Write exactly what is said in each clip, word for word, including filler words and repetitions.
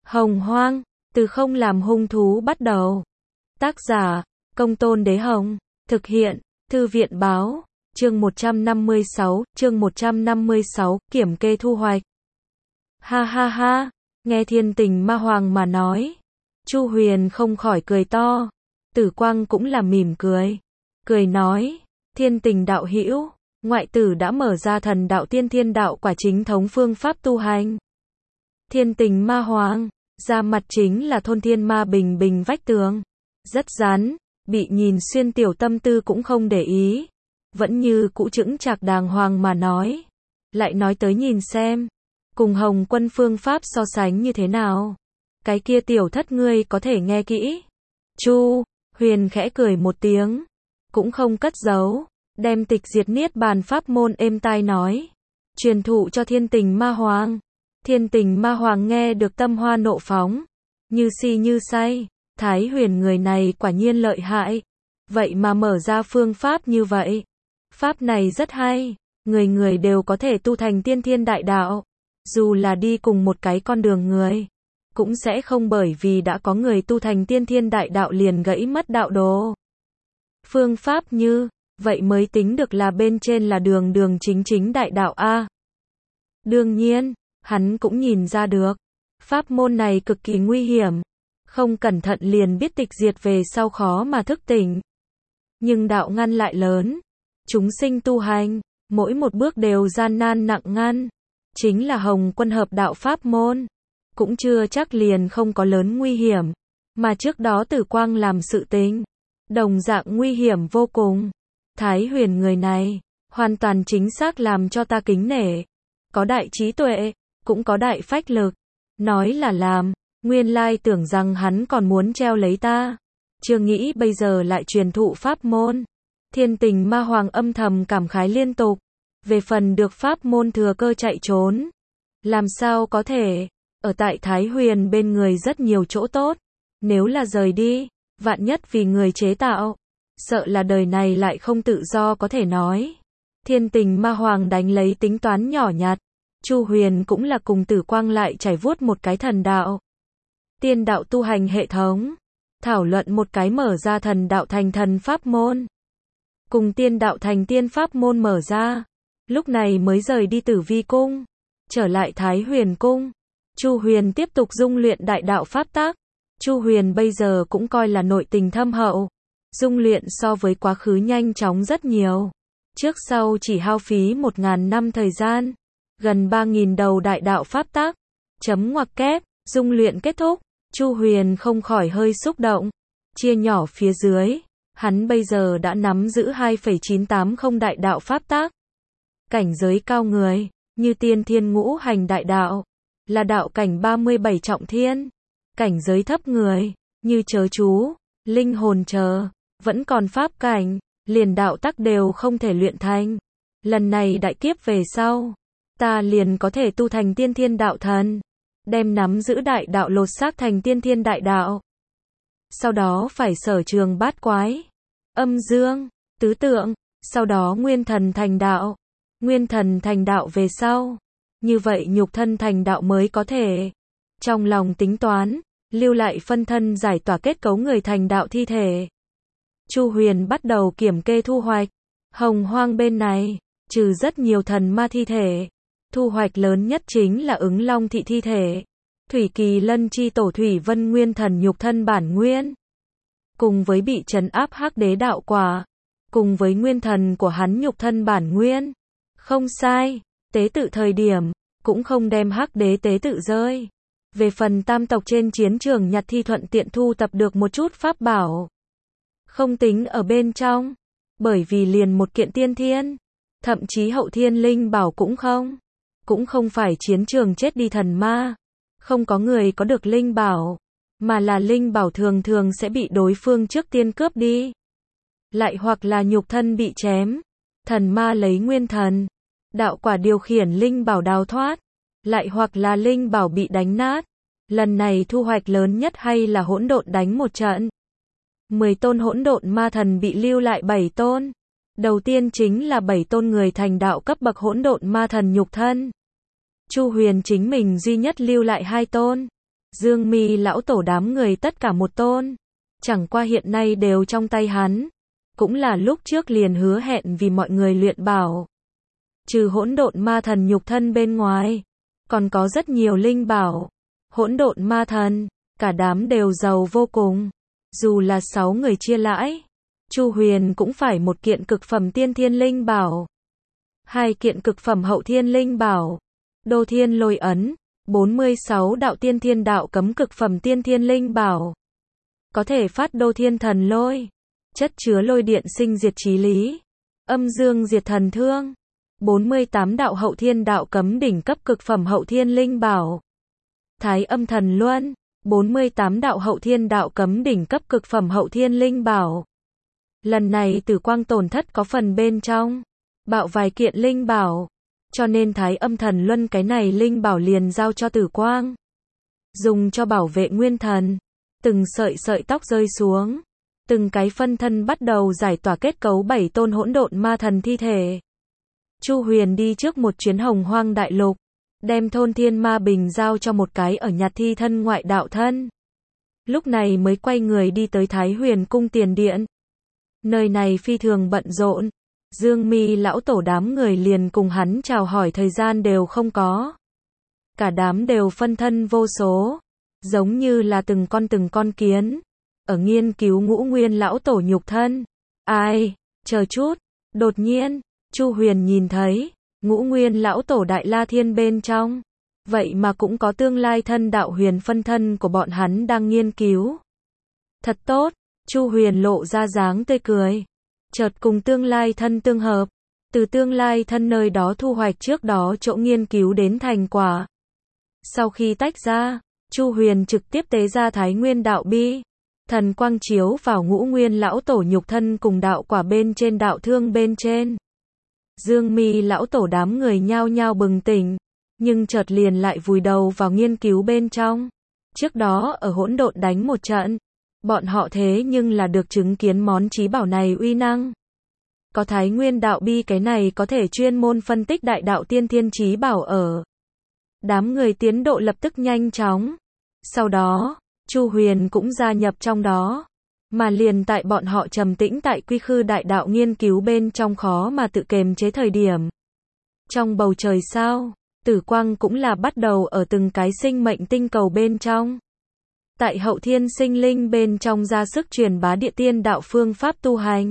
Hồng Hoang, từ không làm hung thú bắt đầu. Tác giả, Công Tôn Đế Hồng. Thực hiện, Thư viện Báo. Chương một trăm năm mươi sáu, chương một trăm năm mươi sáu, kiểm kê thu hoạch. Ha ha ha, nghe Thiên Tình Ma Hoàng mà nói. Chu Huyền không khỏi cười to. Tử Quang cũng là mỉm cười. Cười nói, Thiên Tình đạo hữu, ngoại tử đã mở ra thần đạo tiên thiên đạo quả chính thống phương pháp tu hành. Thiên Tình Ma Hoàng, ra mặt chính là thôn thiên ma bình bình vách tường. Rất rắn, bị nhìn xuyên tiểu tâm tư cũng không để ý. Vẫn như cũ chững chạc đàng hoàng mà nói. Lại nói tới nhìn xem, cùng Hồng Quân phương pháp so sánh như thế nào. Cái kia tiểu thất ngươi có thể nghe kỹ. Chu Huyền khẽ cười một tiếng, cũng không cất giấu, đem tịch diệt niết bàn pháp môn êm tai nói, truyền thụ cho Thiên Tình Ma Hoàng. Thiên Tình Ma Hoàng nghe được tâm hoa nộ phóng, như si như say. Thái Huyền người này quả nhiên lợi hại, vậy mà mở ra phương pháp như vậy. Pháp này rất hay, người người đều có thể tu thành tiên thiên đại đạo, dù là đi cùng một cái con đường người, cũng sẽ không bởi vì đã có người tu thành tiên thiên đại đạo liền gãy mất đạo đồ. Phương pháp như vậy mới tính được là bên trên là đường đường chính chính đại đạo a. Đương nhiên, hắn cũng nhìn ra được, pháp môn này cực kỳ nguy hiểm, không cẩn thận liền biết tịch diệt về sau khó mà thức tỉnh. Nhưng đạo ngăn lại lớn, chúng sinh tu hành, mỗi một bước đều gian nan nặng ngăn, chính là Hồng Quân hợp đạo pháp môn, cũng chưa chắc liền không có lớn nguy hiểm, mà trước đó Tử Quang làm sự tình, đồng dạng nguy hiểm vô cùng. Thái Huyền người này, hoàn toàn chính xác làm cho ta kính nể, có đại trí tuệ, cũng có đại phách lực, nói là làm, nguyên lai tưởng rằng hắn còn muốn treo lấy ta, chưa nghĩ bây giờ lại truyền thụ pháp môn. Thiên Tình Ma Hoàng âm thầm cảm khái liên tục, về phần được pháp môn thừa cơ chạy trốn, làm sao có thể, ở tại Thái Huyền bên người rất nhiều chỗ tốt, nếu là rời đi, vạn nhất vì người chế tạo, sợ là đời này lại không tự do có thể nói. Thiên Tình Ma Hoàng đánh lấy tính toán nhỏ nhặt, Chu Huyền cũng là cùng Tử Quang lại trải vuốt một cái thần đạo, tiên đạo tu hành hệ thống, thảo luận một cái mở ra thần đạo thành thần pháp môn, cùng tiên đạo thành tiên pháp môn mở ra, lúc này mới rời đi Tử Vi cung, trở lại Thái Huyền cung. Chu Huyền tiếp tục dung luyện đại đạo pháp tác. Chu Huyền bây giờ cũng coi là nội tình thâm hậu, dung luyện so với quá khứ nhanh chóng rất nhiều. Trước sau chỉ hao phí một ngàn năm thời gian, gần ba nghìn đầu đại đạo pháp tác. Chấm ngoặc kép, dung luyện kết thúc, Chu Huyền không khỏi hơi xúc động. Chia nhỏ phía dưới, hắn bây giờ đã nắm giữ hai phẩy chín tám không đại đạo pháp tác. Cảnh giới cao người, như tiên thiên ngũ hành đại đạo, là đạo cảnh ba mươi bảy trọng thiên. Cảnh giới thấp người, như chớ chú, linh hồn chờ, vẫn còn pháp cảnh, liền đạo tắc đều không thể luyện thành. Lần này đại kiếp về sau, ta liền có thể tu thành tiên thiên đạo thần, đem nắm giữ đại đạo lột xác thành tiên thiên đại đạo. Sau đó phải sở trường bát quái, âm dương, tứ tượng, sau đó nguyên thần thành đạo. Nguyên thần thành đạo về sau, như vậy nhục thân thành đạo mới có thể. Trong lòng tính toán, lưu lại phân thân giải tỏa kết cấu người thành đạo thi thể. Chu Huyền bắt đầu kiểm kê thu hoạch. Hồng Hoang bên này, trừ rất nhiều thần ma thi thể, thu hoạch lớn nhất chính là ứng long thị thi thể. Thủy Kỳ Lân chi tổ Thủy Vân Nguyên thần nhục thân bản nguyên, cùng với bị trấn áp hắc đế đạo quả, cùng với nguyên thần của hắn nhục thân bản nguyên. Không sai, tế tự thời điểm, cũng không đem hắc đế tế tự rơi. Về phần tam tộc trên chiến trường nhặt thi thuận tiện thu tập được một chút pháp bảo, không tính ở bên trong, bởi vì liền một kiện tiên thiên, thậm chí hậu thiên linh bảo cũng không. Cũng không phải chiến trường chết đi thần ma, không có người có được linh bảo, mà là linh bảo thường thường sẽ bị đối phương trước tiên cướp đi. Lại hoặc là nhục thân bị chém, thần ma lấy nguyên thần, đạo quả điều khiển linh bảo đào thoát, lại hoặc là linh bảo bị đánh nát. Lần này thu hoạch lớn nhất hay là hỗn độn đánh một trận. mười tôn hỗn độn ma thần bị lưu lại bảy tôn. Đầu tiên chính là bảy tôn người thành đạo cấp bậc hỗn độn ma thần nhục thân. Chu Huyền chính mình duy nhất lưu lại hai tôn. Dương Mi lão tổ đám người tất cả một tôn, chẳng qua hiện nay đều trong tay hắn, cũng là lúc trước liền hứa hẹn vì mọi người luyện bảo. Trừ hỗn độn ma thần nhục thân bên ngoài, còn có rất nhiều linh bảo. Hỗn độn ma thần, cả đám đều giàu vô cùng. Dù là sáu người chia lãi, Chu Huyền cũng phải một kiện cực phẩm tiên thiên linh bảo, hai kiện cực phẩm hậu thiên linh bảo, Đô Thiên Lôi Ấn, bốn mươi sáu đạo tiên thiên đạo cấm cực phẩm tiên thiên linh bảo, có thể phát Đô Thiên Thần Lôi, chất chứa lôi điện sinh diệt chí lý, âm dương diệt thần thương, bốn mươi tám đạo hậu thiên đạo cấm đỉnh cấp cực phẩm hậu thiên linh bảo, Thái Âm Thần Luân, bốn mươi tám đạo hậu thiên đạo cấm đỉnh cấp cực phẩm hậu thiên linh bảo. Lần này Tử Quang tổn thất có phần bên trong, bạo vài kiện linh bảo, cho nên Thái Âm Thần Luân cái này linh bảo liền giao cho Tử Quang, dùng cho bảo vệ nguyên thần. Từng sợi sợi tóc rơi xuống, từng cái phân thân bắt đầu giải tỏa kết cấu bảy tôn hỗn độn ma thần thi thể. Chu Huyền đi trước một chuyến Hồng Hoang Đại Lục, đem thôn thiên ma bình giao cho một cái ở nhặt thi thân ngoại đạo thân. Lúc này mới quay người đi tới Thái Huyền cung tiền điện. Nơi này phi thường bận rộn, Dương Mi lão tổ đám người liền cùng hắn chào hỏi thời gian đều không có. Cả đám đều phân thân vô số, giống như là từng con từng con kiến, ở nghiên cứu Ngũ Nguyên lão tổ nhục thân. Ai, chờ chút, đột nhiên, Chu Huyền nhìn thấy, Ngũ Nguyên lão tổ Đại La Thiên bên trong, vậy mà cũng có tương lai thân đạo huyền phân thân của bọn hắn đang nghiên cứu. Thật tốt, Chu Huyền lộ ra dáng tươi cười, chợt cùng tương lai thân tương hợp, từ tương lai thân nơi đó thu hoạch trước đó chỗ nghiên cứu đến thành quả. Sau khi tách ra, Chu Huyền trực tiếp tế ra Thái Nguyên đạo bi, thần quang chiếu vào Ngũ Nguyên lão tổ nhục thân cùng đạo quả bên trên đạo thương bên trên. Dương Mi lão tổ đám người nhao nhao bừng tỉnh, nhưng chợt liền lại vùi đầu vào nghiên cứu bên trong. Trước đó ở hỗn độn đánh một trận, bọn họ thế nhưng là được chứng kiến món chí bảo này uy năng. Có Thái Nguyên đạo bi cái này có thể chuyên môn phân tích đại đạo tiên thiên chí bảo ở. Đám người tiến độ lập tức nhanh chóng. Sau đó, Chu Huyền cũng gia nhập trong đó. Mà liền tại bọn họ trầm tĩnh tại quy khư đại đạo nghiên cứu bên trong khó mà tự kềm chế thời điểm. Trong bầu trời sao, Tử Quang cũng là bắt đầu ở từng cái sinh mệnh tinh cầu bên trong. Tại hậu thiên sinh linh bên trong ra sức truyền bá địa tiên đạo phương pháp tu hành.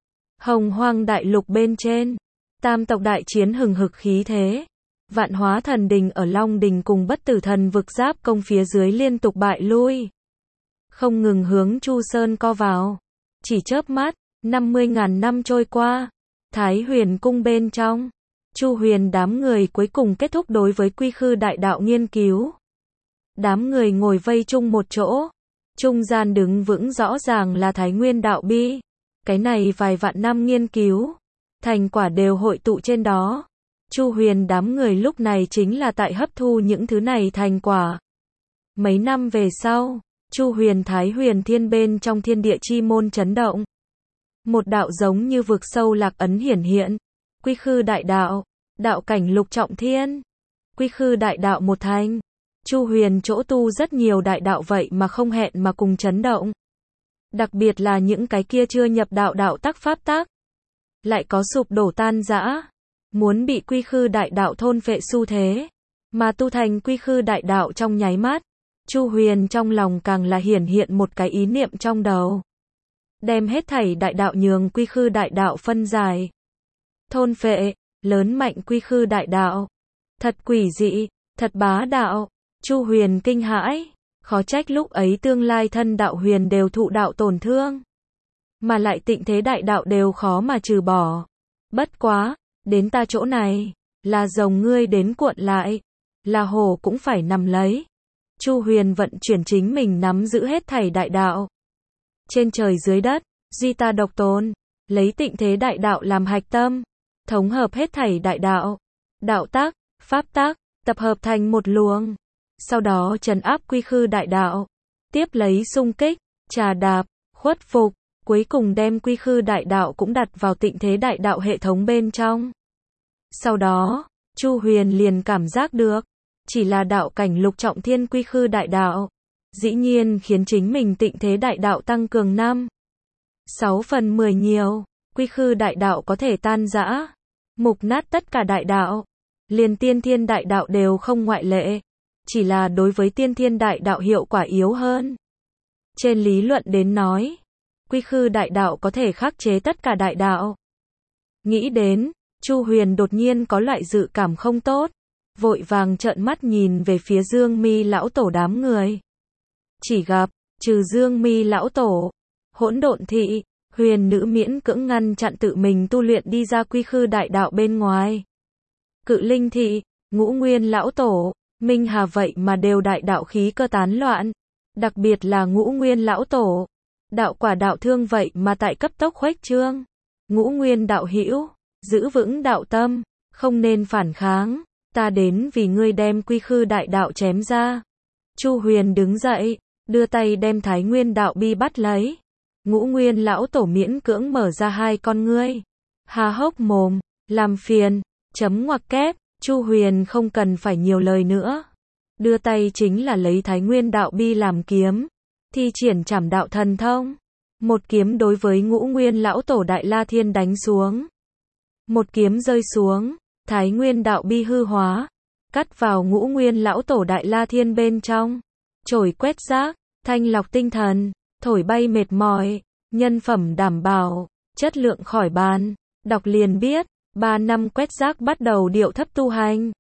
Hồng Hoang Đại Lục bên trên, tam tộc đại chiến hừng hực khí thế. Vạn Hóa Thần Đình ở Long Đình cùng Bất Tử Thần vực giáp công phía dưới liên tục bại lui, không ngừng hướng Chu Sơn co vào. Chỉ chớp mắt, năm mươi ngàn năm trôi qua, Thái Huyền cung bên trong, Chu Huyền đám người cuối cùng kết thúc đối với quy khư đại đạo nghiên cứu. Đám người ngồi vây chung một chỗ, trung gian đứng vững rõ ràng là Thái Nguyên đạo bi. Cái này vài vạn năm nghiên cứu, thành quả đều hội tụ trên đó. Chu Huyền đám người lúc này chính là tại hấp thu những thứ này thành quả. Mấy năm về sau, Chu Huyền Thái Huyền Thiên bên trong thiên địa chi môn chấn động. Một đạo giống như vực sâu lạc ấn hiển hiện. Quy khư đại đạo, đạo cảnh lục trọng thiên. Quy khư đại đạo một thành. Chu Huyền chỗ tu rất nhiều đại đạo vậy mà không hẹn mà cùng chấn động. Đặc biệt là những cái kia chưa nhập đạo đạo tắc pháp tắc, lại có sụp đổ tan rã, muốn bị quy khư đại đạo thôn phệ xu thế, mà tu thành quy khư đại đạo trong nháy mắt. Chu Huyền trong lòng càng là hiển hiện một cái ý niệm trong đầu. Đem hết thảy đại đạo nhường quy khư đại đạo phân giải. Thôn phệ, lớn mạnh quy khư đại đạo. Thật quỷ dị, thật bá đạo. Chu Huyền kinh hãi, khó trách lúc ấy tương lai thân đạo huyền đều thụ đạo tổn thương. Mà lại tịnh thế đại đạo đều khó mà trừ bỏ. Bất quá, đến ta chỗ này, là rồng ngươi đến cuộn lại, là hổ cũng phải nằm lấy. Chu Huyền vận chuyển chính mình nắm giữ hết thảy đại đạo. Trên trời dưới đất, duy ta độc tôn, lấy tịnh thế đại đạo làm hạch tâm, thống hợp hết thảy đại đạo, đạo tác, pháp tác, tập hợp thành một luồng. Sau đó trấn áp quy khư đại đạo, tiếp lấy xung kích, trà đạp, khuất phục, cuối cùng đem quy khư đại đạo cũng đặt vào tịnh thế đại đạo hệ thống bên trong. Sau đó, Chu Huyền liền cảm giác được, chỉ là đạo cảnh lục trọng thiên quy khư đại đạo. Dĩ nhiên khiến chính mình tịnh thế đại đạo tăng cường năm, sáu phần mười nhiều. Quy khư đại đạo có thể tan rã, mục nát tất cả đại đạo. Liền tiên thiên đại đạo đều không ngoại lệ. Chỉ là đối với tiên thiên đại đạo hiệu quả yếu hơn. Trên lý luận đến nói, quy khư đại đạo có thể khắc chế tất cả đại đạo. Nghĩ đến, Chu Huyền đột nhiên có loại dự cảm không tốt, vội vàng trợn mắt nhìn về phía Dương Mi lão tổ đám người. Chỉ gặp, trừ Dương Mi lão tổ, Hỗn Độn thị, Huyền nữ miễn cưỡng ngăn chặn tự mình tu luyện đi ra quy khư đại đạo bên ngoài. Cự Linh thị, Ngũ Nguyên lão tổ, Minh Hà vậy mà đều đại đạo khí cơ tán loạn, đặc biệt là Ngũ Nguyên lão tổ, đạo quả đạo thương vậy mà tại cấp tốc khuếch trương. Ngũ Nguyên đạo hữu, giữ vững đạo tâm, không nên phản kháng, ta đến vì ngươi đem quy khư đại đạo chém ra. Chu Huyền đứng dậy, đưa tay đem Thái Nguyên đạo bi bắt lấy. Ngũ Nguyên lão tổ miễn cưỡng mở ra hai con ngươi, há hốc mồm, làm phiền, chấm ngoặc kép. Chu Huyền không cần phải nhiều lời nữa, đưa tay chính là lấy Thái Nguyên đạo bi làm kiếm, thi triển trảm đạo thần thông, một kiếm đối với Ngũ Nguyên lão tổ Đại La Thiên đánh xuống. Một kiếm rơi xuống, Thái Nguyên đạo bi hư hóa, cắt vào Ngũ Nguyên lão tổ Đại La Thiên bên trong, chổi quét rác, thanh lọc tinh thần, thổi bay mệt mỏi, nhân phẩm đảm bảo, chất lượng khỏi bàn. Đọc liền biết, ba năm quét rác bắt đầu điệu thấp tu hành.